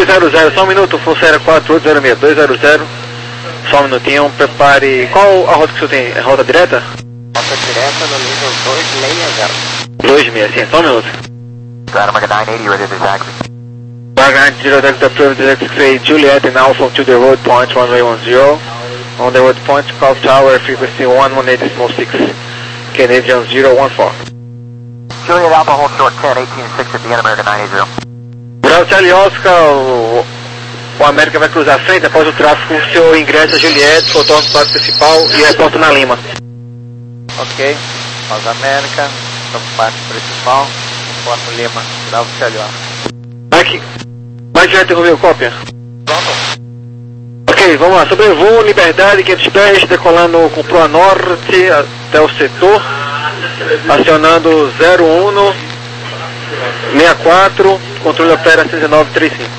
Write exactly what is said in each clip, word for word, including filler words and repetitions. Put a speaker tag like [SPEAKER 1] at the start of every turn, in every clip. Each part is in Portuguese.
[SPEAKER 1] zero zero, só um minuto, Forceira quatro oito zero seis, dois zero zero, só um minutinho, prepare. Qual a rota que o senhor tem? É rota direta?
[SPEAKER 2] Rota direta no nível dois seis zero.
[SPEAKER 1] dois seis zero, sim, só um minuto.
[SPEAKER 2] Got Omega nine eighty ready to taxi.
[SPEAKER 1] Omega nine zero, taxi approved, taxi Juliet and Alpha to the road point one way one zero. On the road point, call tower frequency one one eight point six, Canadian zero one four.
[SPEAKER 2] Juliet Alpha hold short ten, eighteen six at the end, America nine eighty.
[SPEAKER 1] Bravo Charlie Oscar, o, o América vai cruzar a frente após o tráfego, o senhor ingressa a Juliette, contorna o parque principal e reporta na Lima.
[SPEAKER 3] Ok, nós América, estamos no parque principal, contorno Lima, Bravo Charlie Oscar.
[SPEAKER 1] Mike, Mike já interrompeu cópia?
[SPEAKER 3] Pronto.
[SPEAKER 1] Ok, vamos lá, sobrevoo, Liberdade, quinhentos pés, decolando com proa norte até o setor, acionando zero um seis quatro, controle opera seis nove três cinco.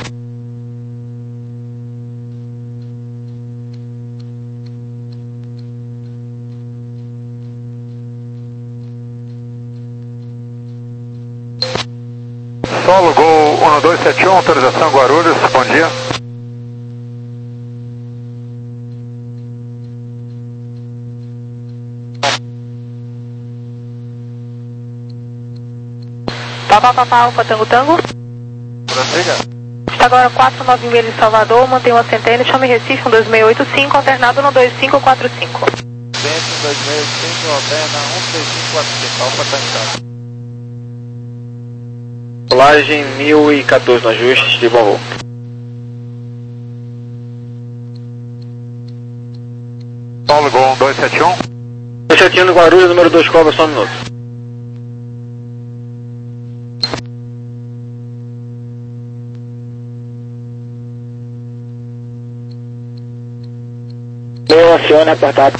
[SPEAKER 4] Solo Gol um dois sete um, autorização Guarulhos, bom dia.
[SPEAKER 5] Papa Papa Alfa Tango Tango.
[SPEAKER 4] Prossiga.
[SPEAKER 5] Está agora quatro nove mil em Salvador, mantém uma centena, chame Recife um dois seis oito cinco, alternado no dois cinco quatro cinco.
[SPEAKER 3] Centro dois seis oito cinco, alterna um três cinco quatro cinco, Alfa Tango.
[SPEAKER 1] Colagem mil e quatorze no ajuste de bom voo.
[SPEAKER 4] Solo Gol um dois sete um.
[SPEAKER 1] dois sete um no Guarulhos, número dois, cobra só um minuto.
[SPEAKER 2] Eu aciono apertado.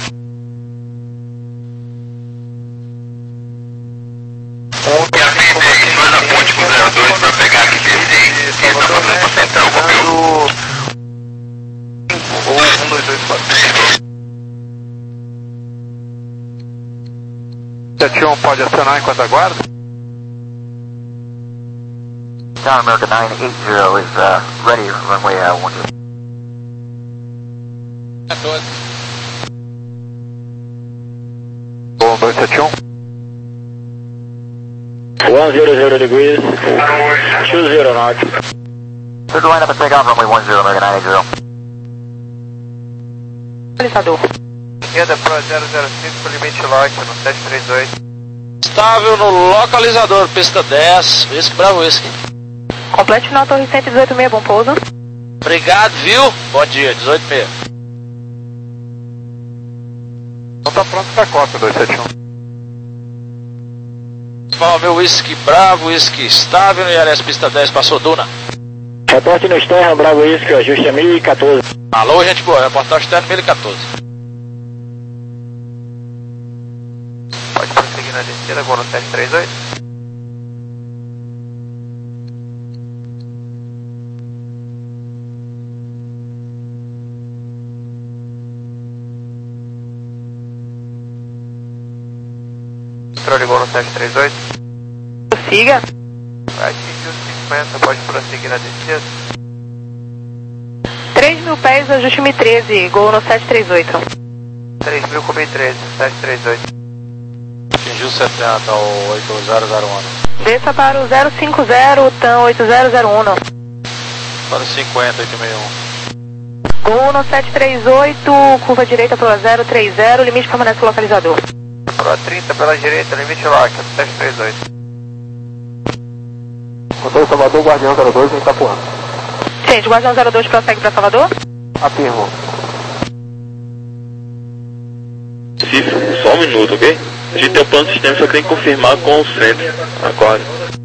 [SPEAKER 4] sete um pode acionar enquanto aguarda?
[SPEAKER 2] Tower America nine eighty is uh, ready, runway uh, one two.
[SPEAKER 4] um dois sete um.
[SPEAKER 1] one zero zero degrees, two zero knots.
[SPEAKER 2] Clear to line up and take off runway one zero, America nine eighty.
[SPEAKER 5] Localizador.
[SPEAKER 3] Esquerda Pro zero zero cinco, limite lock no sete três oito.
[SPEAKER 6] Estável no localizador, pista dez, Whisky Bravo Whisky.
[SPEAKER 5] Complete na torre cento e dezoito seis, bom pouso.
[SPEAKER 6] Obrigado, viu? Bom dia, dezoito seis.
[SPEAKER 4] Então tá pronto pra cópia, dois sete um.
[SPEAKER 6] Fala, meu Whisky Bravo Whisky estável no I L S pista dez, passou Duna.
[SPEAKER 2] Reporte no externo, Bravo Whisky, ajuste é mil e quatorze.
[SPEAKER 6] Alô, gente boa, reportagem externo mil e quatorze.
[SPEAKER 3] Pode prosseguir na descida, agora no sete três oito. Controle gol no sete três oito.
[SPEAKER 5] Prossiga.
[SPEAKER 3] Vai seguir os cinquenta, pode prosseguir na descida.
[SPEAKER 5] três mil pés, ajuste M treze, gol no sete três oito.
[SPEAKER 3] três mil com treze, sete três oito.
[SPEAKER 6] Atingiu setenta, o oito zero zero um.
[SPEAKER 5] Desça para o zero cinco zero, T A M oito zero zero um.
[SPEAKER 6] Para cinquenta, oito seis um.
[SPEAKER 5] Gol no sete três oito, curva direita para zero três zero, limite permanece no localizador.
[SPEAKER 3] Pro trinta pela direita, limite lock no sete três oito.
[SPEAKER 2] Motor Salvador, Guardião zero dois em Itapuã.
[SPEAKER 5] Gente, Guardião zero dois prossegue para Salvador?
[SPEAKER 2] Afirmo.
[SPEAKER 1] Cifra, só um minuto, ok? A gente tem o plano de sistema, só tem que confirmar com o centro. Acorda.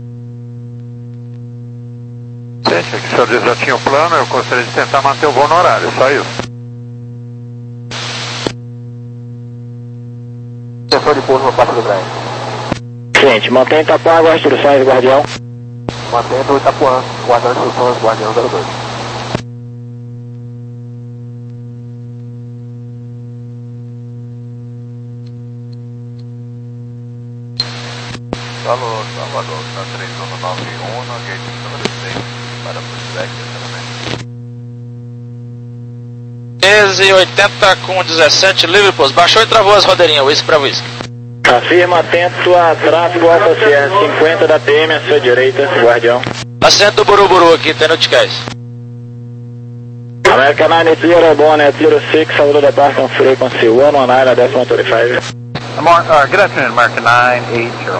[SPEAKER 4] Gente, aqui o senhor diz já tinha o plano, eu gostaria de tentar manter o voo no horário, só isso.
[SPEAKER 2] Sensor de pouso no Parque do Brás. Gente, mantém Itapuã, aguarda instruções, Guardião. Mantendo Itapuã, guardando instruções, Guardião zero dois.
[SPEAKER 3] Salvador, Salvador, tá três um nove um, gate número seis, para o feedback, exatamente.
[SPEAKER 6] treze, oitenta com dezessete, livre pouso. Baixou e travou as rodeirinhas, whisky pra whisky.
[SPEAKER 2] Afirma, atento a tráfego Alfa Sierra cinquenta da P M à sua direita, Guardião.
[SPEAKER 6] Assento do Buruburu aqui, tem noticais.
[SPEAKER 2] American nine zero, Bonnet zero six, saúde da Barton Frequency one one nine, decimal twenty-five.
[SPEAKER 4] Amar uh, good afternoon, American nine eight zero.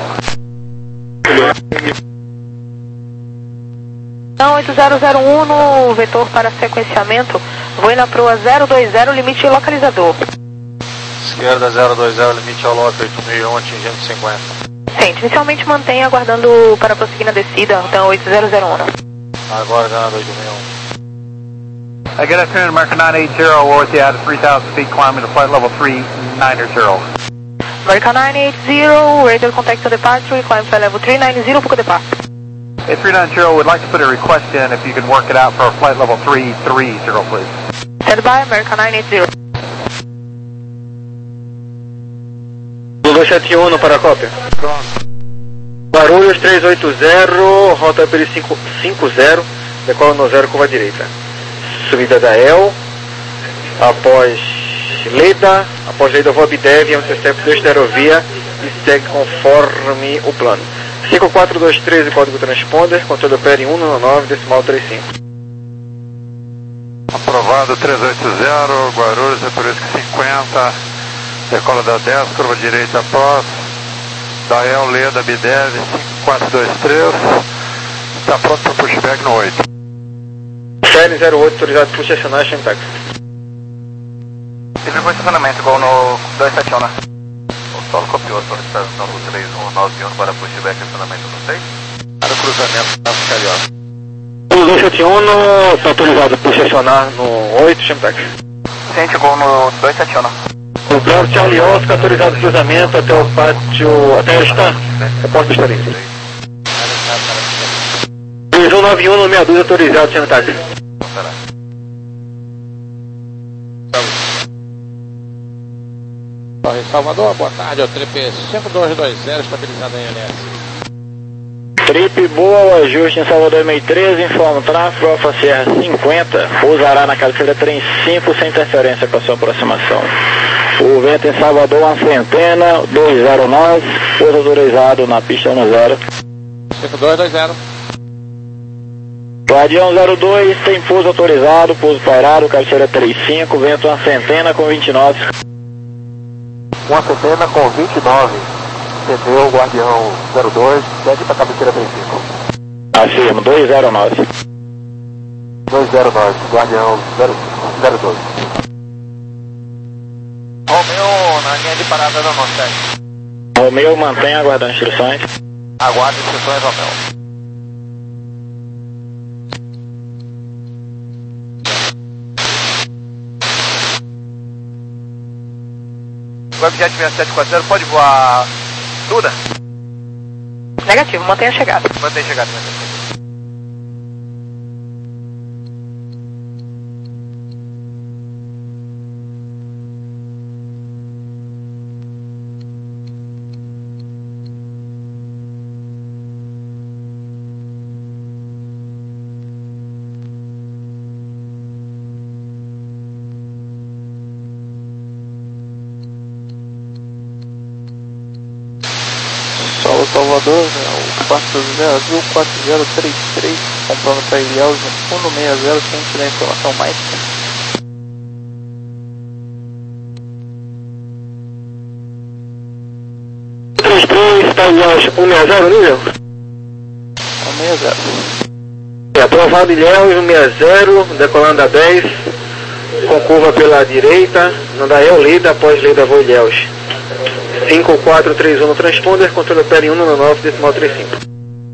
[SPEAKER 5] Então, oito zero zero um no vetor para sequenciamento, vou na proa zero dois zero, limite localizador.
[SPEAKER 3] Esquerda zero dois zero, limite ao lote oito mil e um, atingindo cinquenta.
[SPEAKER 5] Sente, inicialmente mantenha aguardando para prosseguir na descida, então oito zero zero um.
[SPEAKER 3] Agora ganhando oito mil e um.
[SPEAKER 4] Uh, good afternoon, American nine eight zero, we're with you at three thousand feet, climbing to flight level three nine zero.
[SPEAKER 5] American nine eight zero, radio contact to departure, climb flight level three nine zero, book depart.
[SPEAKER 4] A three nine zero would like to put a request in if you can work it out for flight level three three zero, please.
[SPEAKER 5] Stand by, American nine eight zero.
[SPEAKER 1] dois sete um para a cópia. Guarulhos três oito zero, rota pelo cinco cinco zero, decola no zero curva direita. Subida da E L, após Leda, após Leda vou Abdev, é um intercept dois da aerovia e segue conforme o plano. cinco quatro dois três, código transponder, controle opera em cento e nove, decimal trinta e cinco.
[SPEAKER 4] Aprovado três oito zero, Guarulhos, é por isso que cinquenta, decola da dez, curva direita após, da E L, Leda, Abdev, cinco quatro dois três, está pronto para pushback no oito.
[SPEAKER 1] Série zero oito, autorizado push acionar, Xentax.
[SPEAKER 2] Tive um estacionamento igual no dois sete um, né? O solo copiou a solicitação do três um nove um para pushback estacionamento no seis.
[SPEAKER 3] Para o cruzamento da Carioca.
[SPEAKER 1] O dois sete um está autorizado push acionar no oito, Xentax.
[SPEAKER 2] Sente igual no dois sete um, né?
[SPEAKER 1] O Bravo Charlie Oscar, autorizado cruzamento até o pátio, até o stand, reporta o estarinho. três um nove um no sessenta e dois, autorizado, Xentax.
[SPEAKER 6] Salvador, boa tarde, é o Trip cinco dois dois zero, estabilizado em N S.
[SPEAKER 2] Trip boa, ajuste em Salvador meio treze, informa tráfego Alfa Sierra cinquenta, pousará na cabeceira trem cinco sem interferência com a sua aproximação. O vento em Salvador, uma centena, dois zero nove, pouso autorizado na pista um zero.
[SPEAKER 6] cinco dois dois zero.
[SPEAKER 2] Guardião zero dois, tem pouso autorizado, pouso pairado, cabeceira trinta e cinco, vento uma centena com vinte e nove.
[SPEAKER 7] Uma centena com vinte e nove, entendeu, Guardião zero dois, segue para a cabeceira trinta e cinco.
[SPEAKER 2] Afirmo, dois zero nove.
[SPEAKER 7] dois zero nove, Guardião zero dois.
[SPEAKER 3] Romeu na linha de parada da nossa.
[SPEAKER 2] Romeu mantém aguardando instruções.
[SPEAKER 3] Aguarde instruções, Romeu. O Webjet sessenta e sete quatro zero pode voar Duda?
[SPEAKER 5] Negativo, mantenha a chegada.
[SPEAKER 3] Mantém chegada, mantém.
[SPEAKER 8] Solo Salvador, né, o quatro zero azul quatro zero três três, comprando para Ilhéus cento e sessenta, sem tirar informação mais.
[SPEAKER 1] três três, está Ilhéus cento e sessenta, nível?
[SPEAKER 8] cento e sessenta.
[SPEAKER 1] É aprovado Ilhéus cento e sessenta, decolando a dez, com curva pela direita, não dá eu Leda, após Leda vou Ilhéus. cinco quatro três um no transponder, controle opera em cento e nove, decimal trinta e cinco.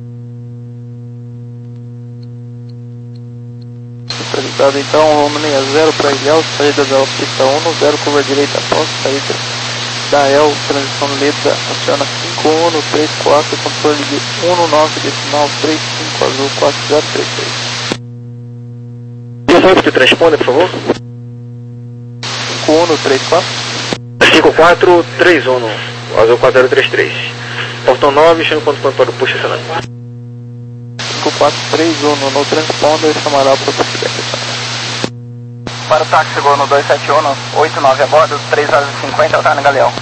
[SPEAKER 8] Centralizado então, Roma sessenta para Ilhéus, saída da pista um, zero curva direita após, saída da E L, transição Leda, aciona cinco um no três quatro, controle de cento e nove, decimal trinta e cinco, azul quatro zero três três.
[SPEAKER 1] Dezoito de transponder, por favor.
[SPEAKER 8] cinco um no três quatro.
[SPEAKER 1] cinco quatro três um, azul quatro zero três três. Portão nove, chama quanto quanto para o push acionado.
[SPEAKER 8] cinco quatro três um no transponder, chamará para o pushback acionado.
[SPEAKER 2] Para o táxi, chegou no dois sete um, oito nove a bordo, três horas e cinquenta, tá no Galeão.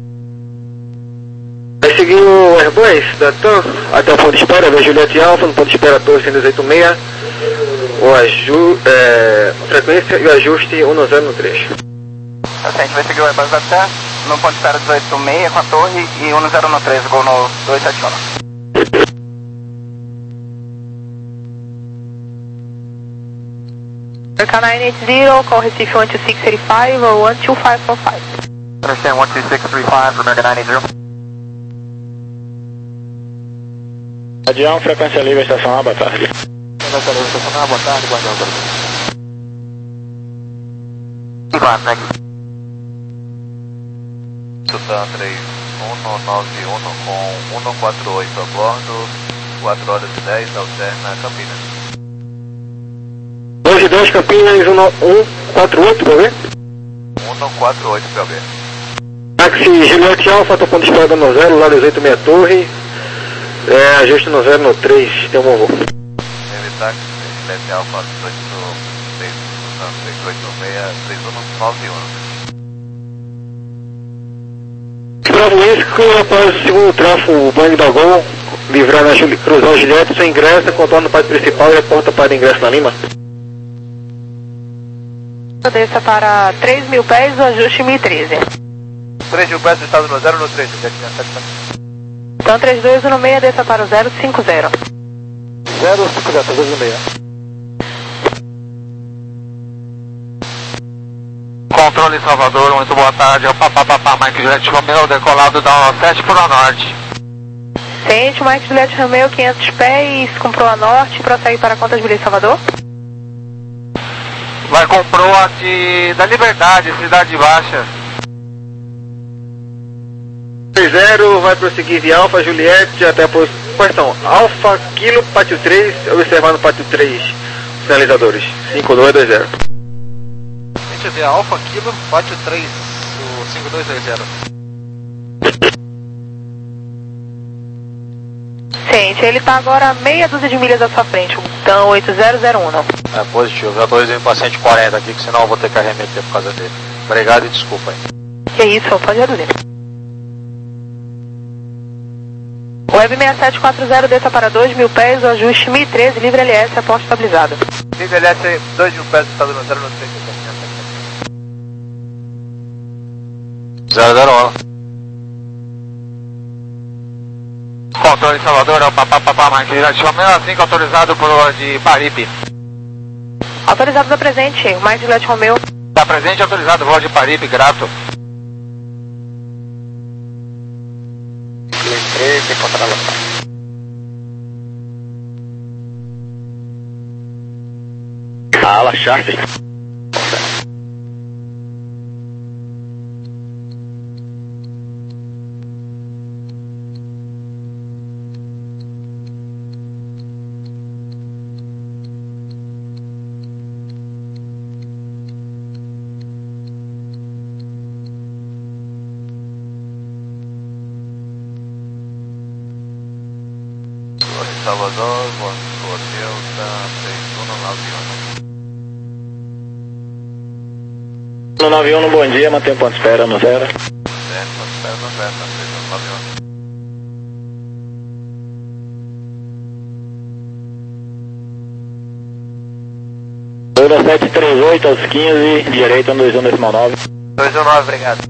[SPEAKER 1] Vai seguir o Airbus da TAM até o ponto de espera, da Juliette Alpha, no ponto de espera Torre cento e oitenta e seis, o aju é, frequência e o ajuste um zero três.
[SPEAKER 2] A gente vai seguir o Airbus da TAM, no ponto de espera dezoito sessenta e seis com a torre e um zero três, gol no dois sete um.
[SPEAKER 5] American nine eight zero, call Recife one two six eight five or one two five four five.
[SPEAKER 7] Understand one two six three five for American nine eight zero.
[SPEAKER 2] Guardião, frequência livre, estação A, boa tarde.
[SPEAKER 7] Frequência livre, estação A, boa tarde, Guardião. Ivan, thank you.
[SPEAKER 9] Tutan três um nove um com um quatro oito a bordo, quatro horas e dez, alterna Campinas.
[SPEAKER 1] dois e dez Campinas, um quatro oito, pra ver?
[SPEAKER 9] um quatro oito pra ver.
[SPEAKER 1] Táxi Juliette Alpha, tô ponto de espera no zero, lá dezoito sessenta Torre, é, ajuste no zero no três, tem um bom voo.
[SPEAKER 9] Teve táxi Juliette Alpha dezoito seis oito seis três um nove um.
[SPEAKER 1] Bravo Isco, após o segundo trafo, o Boeing da Gol, livrar na Juli, cruzar o Juliette, sem ingresso, contorna o pátio principal e reporta para ingresso na Lima.
[SPEAKER 5] Desça para três mil pés, o ajuste mil e treze.
[SPEAKER 9] três mil pés, estado no zero no três,
[SPEAKER 5] Então três dois um seis, desça para o zero cinco zero.
[SPEAKER 7] zero cinco zero, três dois um seis.
[SPEAKER 4] Controle Salvador, muito boa tarde, é o Papapá Mike Juliette Romeo, decolado da sete para o norte.
[SPEAKER 5] Sente, Mike Juliette Romeo, quinhentos pés, com proa norte, prossegue para a conta de Belém Salvador.
[SPEAKER 4] Vai com proa de, da Liberdade, Cidade Baixa.
[SPEAKER 1] três zero, vai prosseguir de Alfa Juliette até a posição. Quais são? Alfa Kilo, pátio três, observar no pátio três, sinalizadores. cinco dois dois zero.
[SPEAKER 3] Deixa eu ver, Alfa Kilo, pátio três, o cinco dois dois zero.
[SPEAKER 5] Sente, ele está agora a meia dúzia de milhas à sua frente, então oito zero zero um.
[SPEAKER 6] É positivo, já estou indo para cento e quarenta aqui, que senão eu vou ter que arremeter por causa dele. Obrigado e desculpa aí.
[SPEAKER 5] Que isso, pode reduzir. Web seis sete quatro zero, desça para dois mil pés, o ajuste mil e treze, livre L S, aporte estabilizado.
[SPEAKER 9] Livre L S, dois mil pés, estado no zero no três.
[SPEAKER 6] zero zero um. Controle Salvador, é o Papapá Mike Juliette Romeo, assim que autorizado por de Paripe.
[SPEAKER 5] Autorizado da presente, Mike Juliette Romeo.
[SPEAKER 6] Da presente autorizado, voo de Paripe, grato.
[SPEAKER 2] treze, contra a ala charter.
[SPEAKER 9] Salvador, hotel da três um nove um.
[SPEAKER 2] No nove um, bom dia, mantém o ponto de espera no zero.
[SPEAKER 9] É, ponto de espera no zero, na três um nove um.
[SPEAKER 2] dois sete três oito aos quinze, direita no dois um decimal nove.
[SPEAKER 9] dois um nove, obrigado.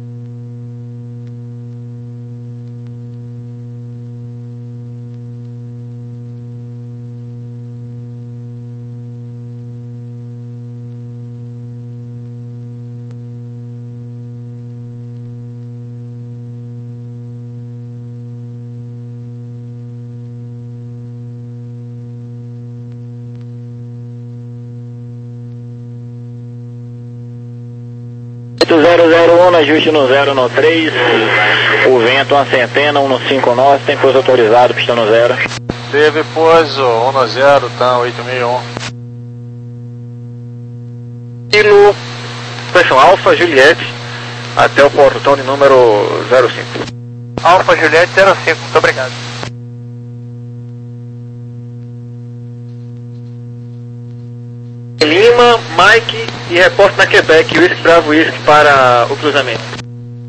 [SPEAKER 2] oito zero zero um, ajuste no zero no três, o vento uma centena, um no cinco nove, tem pouso autorizado, pista no zero.
[SPEAKER 6] Teve pouso, um no zero, tá, oito mil e um.
[SPEAKER 1] Kilo, expressão Alfa Juliette, até o portão de número zero cinco.
[SPEAKER 9] Alfa Juliette zero cinco, muito obrigado.
[SPEAKER 1] Lima, Mike e reporte na Quebec, Whisky Bravo Whisky para o cruzamento.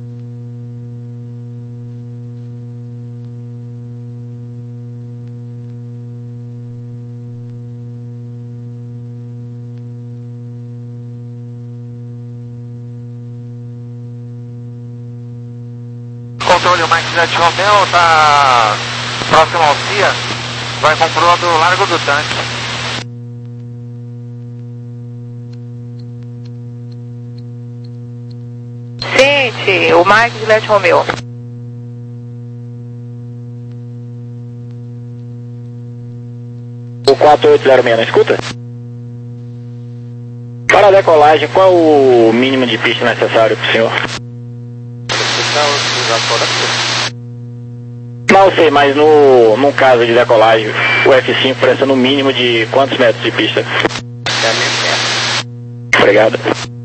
[SPEAKER 6] Controle, o Mike Jet Romeo está próximo ao C I A, vai com proa do Largo do Tanque.
[SPEAKER 5] Ciente, o Mike Jet Romeo.
[SPEAKER 2] O quatro oito zero seis, não escuta? Para a decolagem, qual o mínimo de pista necessário para o senhor? Não sei, mas no, no caso de decolagem, o F cinco presta no mínimo de quantos metros de pista? Obrigado.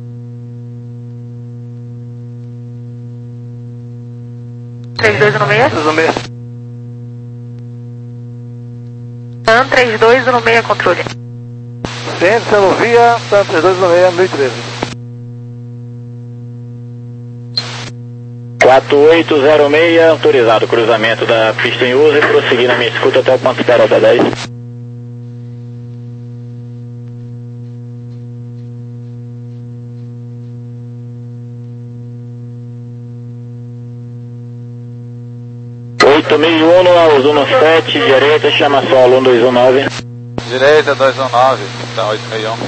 [SPEAKER 5] três dois no meio.
[SPEAKER 7] três no meio.
[SPEAKER 5] TAM três dois no meio, controle.
[SPEAKER 7] Ciente, você não via, TAM três dois no meio, mil e treze.
[SPEAKER 2] quatro oito zero seis, autorizado cruzamento da pista em uso e prosseguir na minha escuta até o ponto espera da dez. oito mil e um aos sete, direita, chama solo um dois um nove.
[SPEAKER 9] Direita dois um nove, tá oito mil e um.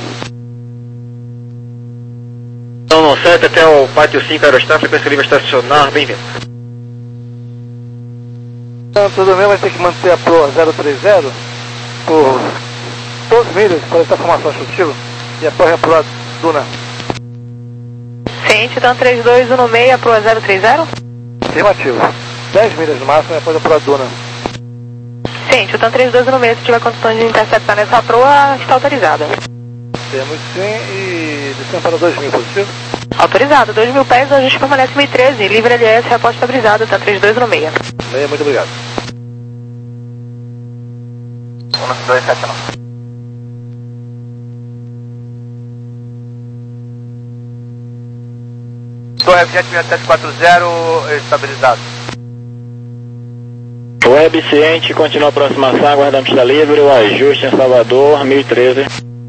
[SPEAKER 1] Então, não sete até o pátio cinco Aerostar, frequência livre estacionar, bem-vindo.
[SPEAKER 7] Então, tudo bem, vai ter que manter a proa zero três zero por doze milhas para essa formação contigo e após a proa Duna.
[SPEAKER 5] Ciente, TAM três dois no meio, proa zero três zero.
[SPEAKER 7] Afirmativo. dez milhas no máximo e após a proa Duna.
[SPEAKER 5] Ciente, o TAM três dois no meio, se tiver condições de interceptar nessa proa, está autorizada.
[SPEAKER 7] Temos sim e descendo para dois mil, positivo?
[SPEAKER 5] Autorizado, dois mil pés, a gente permanece mil e treze, livre L S, reposta estabilizado, TAM três dois no meio.
[SPEAKER 7] Meia, muito obrigado.
[SPEAKER 9] um dois sete nove. Torre Jet seis sete quatro zero, estabilizado.
[SPEAKER 2] Web ciente, continua a aproximação, aguardamos pista livre, o ajuste em Salvador, mil e treze.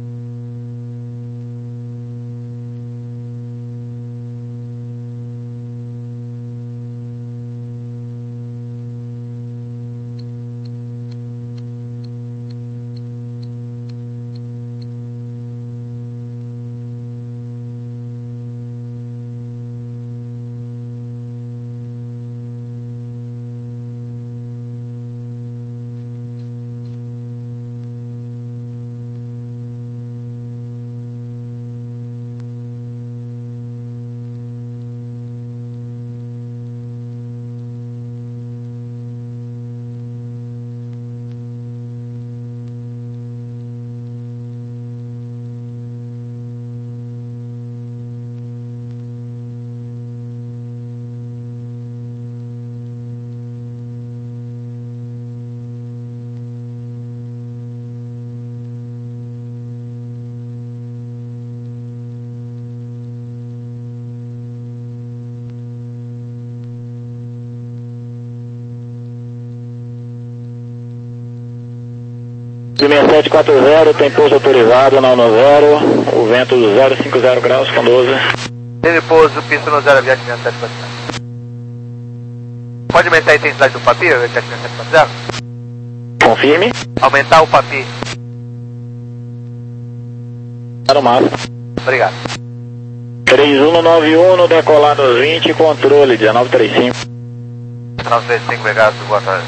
[SPEAKER 2] De seis sete quatro zero, tem pouso autorizado na um zero, o vento zero cinco zero graus com doze.
[SPEAKER 9] Teve pouso, pista no zero, Aviat seis sete quatro zero. Pode aumentar a intensidade do papi, Aviat seis sete quatro zero?
[SPEAKER 2] Confirme.
[SPEAKER 9] Aumentar o papi.
[SPEAKER 2] Para o máximo.
[SPEAKER 9] Obrigado.
[SPEAKER 2] três um nove um, decolado aos vinte, controle dezenove trinta e cinco.
[SPEAKER 9] dezenove trinta e cinco, obrigado, boa tarde.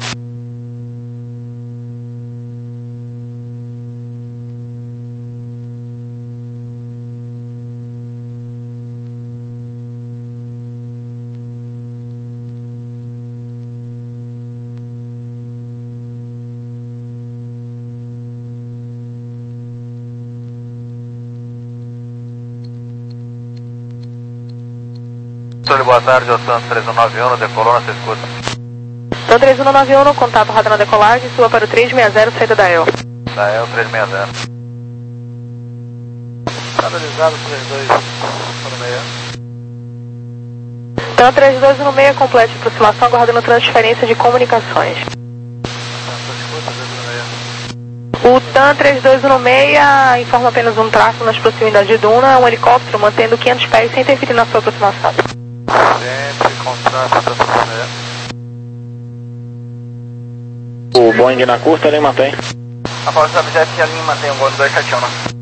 [SPEAKER 9] Boa tarde, o TAM três um nove um, decolou na sua escuta.
[SPEAKER 5] TAM três um nove um, contato radar na decolagem, suba para o três seis zero, saída da E L.
[SPEAKER 9] Da E L três seis zero.
[SPEAKER 7] Estabilizado três dois no meio.
[SPEAKER 5] Então três dois no meio, complete a aproximação, aguardando transferência de comunicações. O T A M três dois um seis informa apenas um tráfego nas proximidades de Duna, um helicóptero mantendo quinhentos pés sem interferir na sua aproximação.
[SPEAKER 9] Sempre com tráfego da Duna.
[SPEAKER 2] O Boeing na curta, ele mantém.
[SPEAKER 3] Após o objeto que a linha mantém o voo no dois sete um.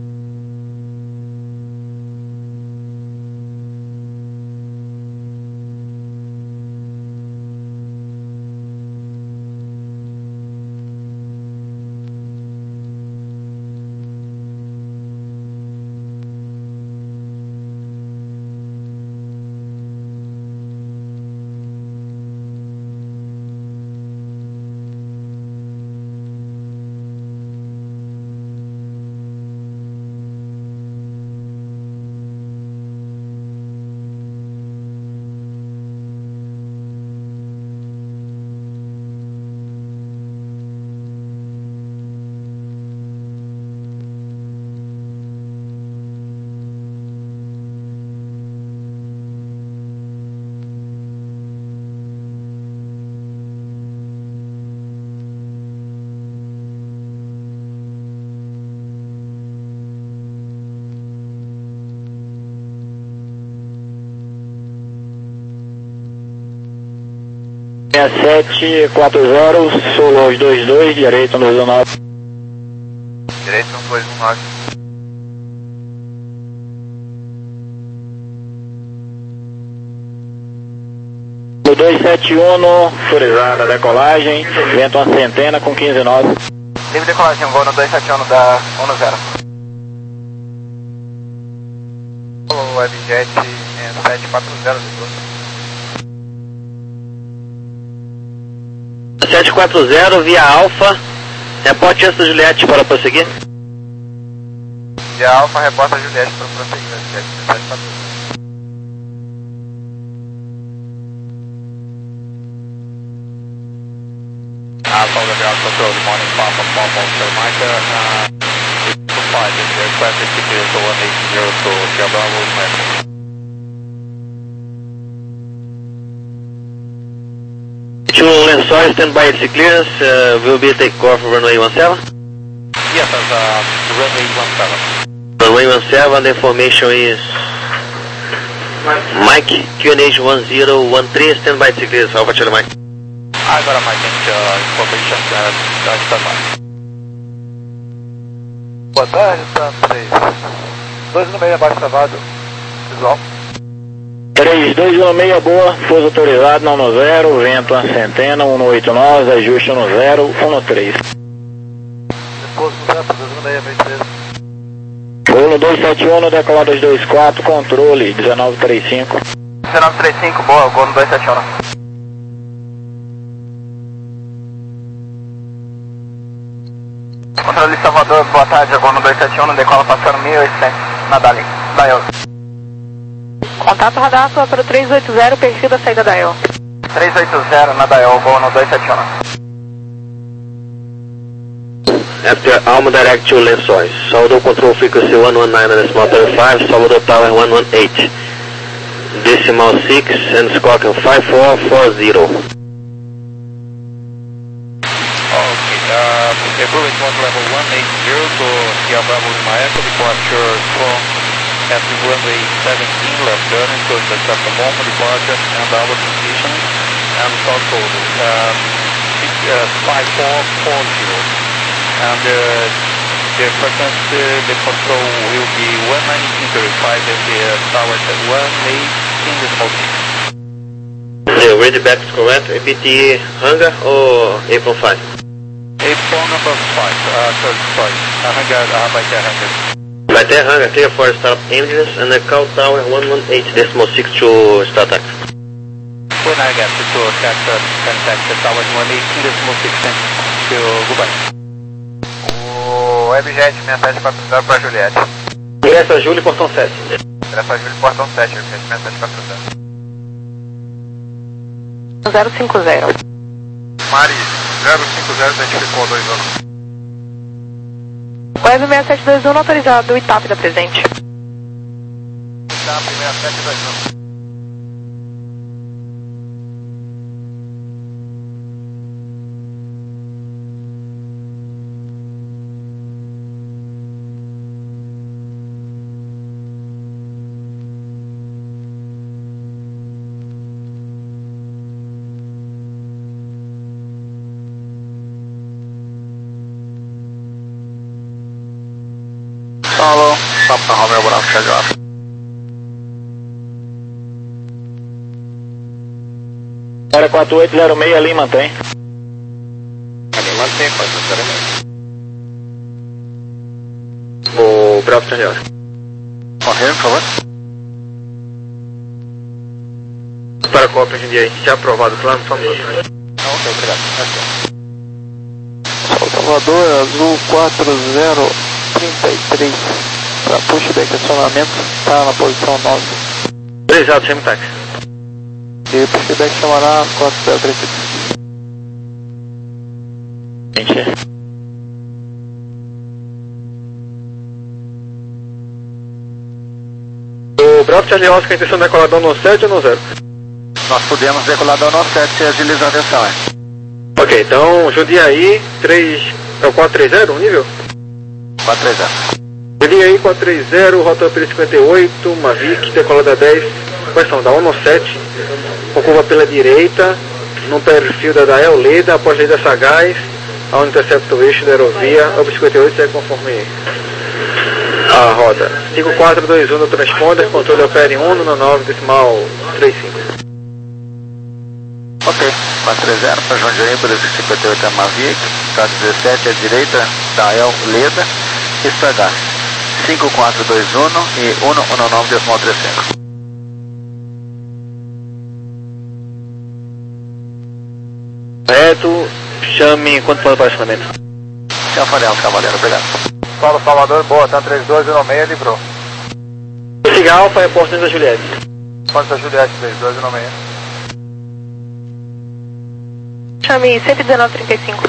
[SPEAKER 2] sete quatro zero, Solos dois dois, direito no dois nove.
[SPEAKER 9] Direito no dois um nove.
[SPEAKER 2] No dois sete um, autorizada a decolagem, vento uma centena com quinze nove.
[SPEAKER 3] Livre decolagem, voo no dois sete um da um zero.
[SPEAKER 9] O Webjet é sete quatro zero.
[SPEAKER 1] sete quatro zero via Alfa, reporte antes da Juliette para prosseguir.
[SPEAKER 9] Via Alfa, reporta a Juliette para prosseguir. Juliette sete quatro zero.
[SPEAKER 6] Alpha, the ground control, good morning, Papa, Papa, Mike, uh, two five, the aircraft is clear to one eight zero to Sierra Bravo, Mike.
[SPEAKER 1] Two Lençóis, stand by its clearance, uh, will be take off runway one seven?
[SPEAKER 6] Yes, as uh, runway one seven.
[SPEAKER 1] Runway one seven, the information is Mike, Q N H one zero one three, stand by its clearance, Alpha Charlie Mike.
[SPEAKER 6] Agora, Mike, uh, information, uh, stand by.
[SPEAKER 7] Boa tarde, T A M três dois no meio abaixo travado, visual.
[SPEAKER 2] três dois um seis, boa, pouso autorizado, não no zero, vento uma centena, um no oito nove, ajuste no zero, um no três.
[SPEAKER 7] Pouso no zero, dois um seis, meio três.
[SPEAKER 2] Voo no dois sete um, decolar dois dois quatro, controle dezenove trinta e cinco.
[SPEAKER 3] dezenove trinta e cinco, boa, voo no dois sete um. Controle Salvador, boa tarde, voo no dois sete um, decola passando mil e oitocentos, na Dali, Dial.
[SPEAKER 5] Contato radar para o três oito zero, perfil da saída da E O.
[SPEAKER 3] três oito zero, na Dial, voo no dois sete um.
[SPEAKER 1] After Alma Direct to Lençóis, Salvador Control Frequency one one nine and decimal thirty-five, Salvador Tower one one eight, decimal six and squawk five four four zero.
[SPEAKER 6] Okay, uh, approach one level one eight zero to Sierra Bravo Lima Echo, departure from at runway seventeen, left turning to intercept the moment departure and our position and south code um, uh, five four four zero. And uh, the frequency, the control will be one nineteen thirty-five at the tower at one eighteen decimal six.
[SPEAKER 1] The ready back is correct, A P T hangar or Apron five?
[SPEAKER 6] Apron number five, uh, sorry, sorry, uh, hangar, uh, by the hangar.
[SPEAKER 1] By the hangar, clear for start engines and the call tower one one eight decimal six to start act.
[SPEAKER 6] When I get to contact, uh, contact the tower one eighteen decimal six, to goodbye.
[SPEAKER 9] O Webjet sete quatro zero para Juliette.
[SPEAKER 1] Direção Júlio, portão sete.
[SPEAKER 9] Direção Júlio, portão sete, Webjet sete quatro zero.
[SPEAKER 5] zero cinco zero.
[SPEAKER 9] Mari, zero cinco zero identificou dois anos.
[SPEAKER 5] Web seis sete dois um autorizado, Itapida presente.
[SPEAKER 9] Itap seis sete dois um.
[SPEAKER 3] Alô, Papa Romeo Bravo, chegou.
[SPEAKER 2] zero quatro oito zero seis ali, mantém.
[SPEAKER 3] Ali mantém, pode zero seis.
[SPEAKER 1] O Bravo Tangier.
[SPEAKER 3] Correio, por favor.
[SPEAKER 1] Para a cópia de dia aí, já aprovado o plano, só um minuto.
[SPEAKER 3] Não, ok, obrigado.
[SPEAKER 8] Salvador, azul quatro zero três três, para pushback acionamento, está na posição nove.
[SPEAKER 1] Autorizado, sem táxi.
[SPEAKER 8] E pushback chamará quatro zero três três.
[SPEAKER 2] Gente.
[SPEAKER 1] O Bravo Charlie Oscar, a intenção de decolador no sete ou no zero?
[SPEAKER 3] Nós podemos decolar do nosso sete se agilizar a atenção, é?
[SPEAKER 1] Ok, então Jundiaí três, é o quatro três zero, o nível?
[SPEAKER 3] quatro três zero.
[SPEAKER 1] Jundiaí quatro três zero, rota P cinquenta e oito, Mavic, decolada dez, questão da um no sete, com curva pela direita, no perfil da Dael Leda, após a lei da Sagaz, ao intercepto o eixo da aerovia, O P cinquenta e oito segue conforme a rota. cinco quatro dois um no transponder, controle opera em um no nove decimal trinta e cinco.
[SPEAKER 3] Ok, quatro três zero para Jundiaí, por esse cinquenta e oito é Mavic, K dezessete à direita, Dael Leda, Sagaz, cinco quatro dois um e um no nove decimal trinta e cinco.
[SPEAKER 1] Correto, chame quanto para o acionamento.
[SPEAKER 3] Senhor Farel, cavaleiro, obrigado.
[SPEAKER 9] Paulo Salvador, boa, tá três dois um seis, livrou.
[SPEAKER 1] Siga Alfa, reporte da Juliette.
[SPEAKER 9] Quanto a Juliette, três dois um seis.
[SPEAKER 5] Chame cento e dezenove trinta e cinco.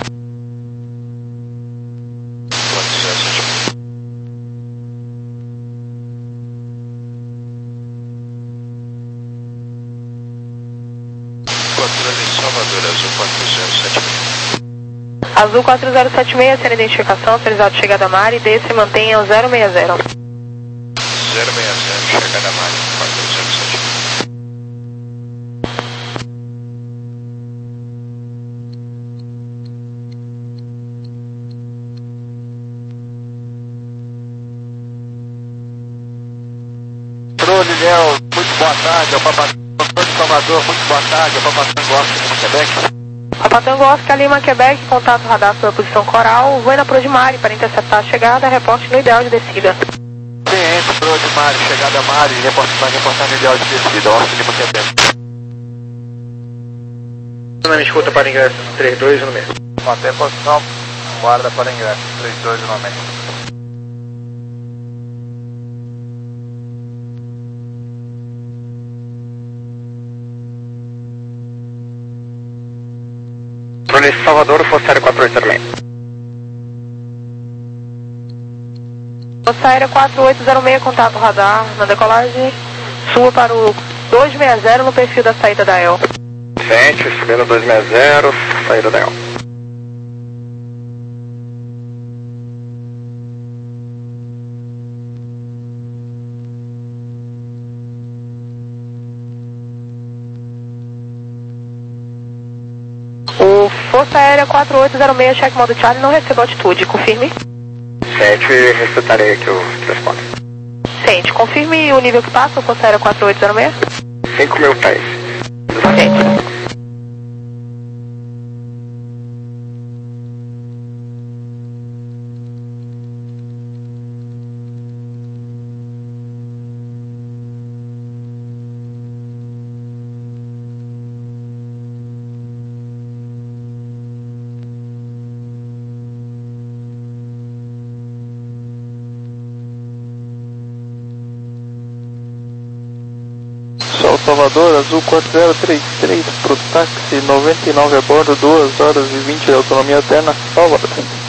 [SPEAKER 5] Azul quatro zero sete seis, sendo identificação, autorizado chegada a mar e desce mantenha o zero seis zero.
[SPEAKER 6] zero seis zero, chegada a mar, quatro zero sete seis.
[SPEAKER 3] Linéu, muito boa tarde, é o Papatango de Salvador, muito boa tarde, é o Papatango Oscar de Quebec.
[SPEAKER 5] Papatango Oscar Lima, Quebec, contato radar pela posição coral, voe na Prodimari para interceptar a chegada, reporte no ideal de descida.
[SPEAKER 3] Ciente, Prodimari, chegada a Mari, reportando, reportando no ideal de descida, Oscar Lima, Quebec.
[SPEAKER 1] Na minha escuta para ingresso três dois um seis.
[SPEAKER 9] Mantém posição, guarda para ingresso, três dois um seis.
[SPEAKER 1] Brunesse Salvador, Força Aérea quatro oito zero seis.
[SPEAKER 5] Força Aérea quatro oito zero seis, contato radar na decolagem, suba para o dois seis zero no perfil da saída da E L.
[SPEAKER 1] Sente, subindo dois seis zero, saída da E L.
[SPEAKER 5] O Força Aérea quatro oito zero seis, check modo Charlie, não recebeu altitude, confirme.
[SPEAKER 1] Sente, respeitarei aqui o transporte.
[SPEAKER 5] Sente, confirme o nível que passa, o Força Aérea quatro oito zero seis.
[SPEAKER 1] cinco mil pés.
[SPEAKER 5] Sente.
[SPEAKER 8] Salvador, azul quatro zero três três, pro táxi noventa e nove a bordo, duas horas e vinte de autonomia eterna, Salvador.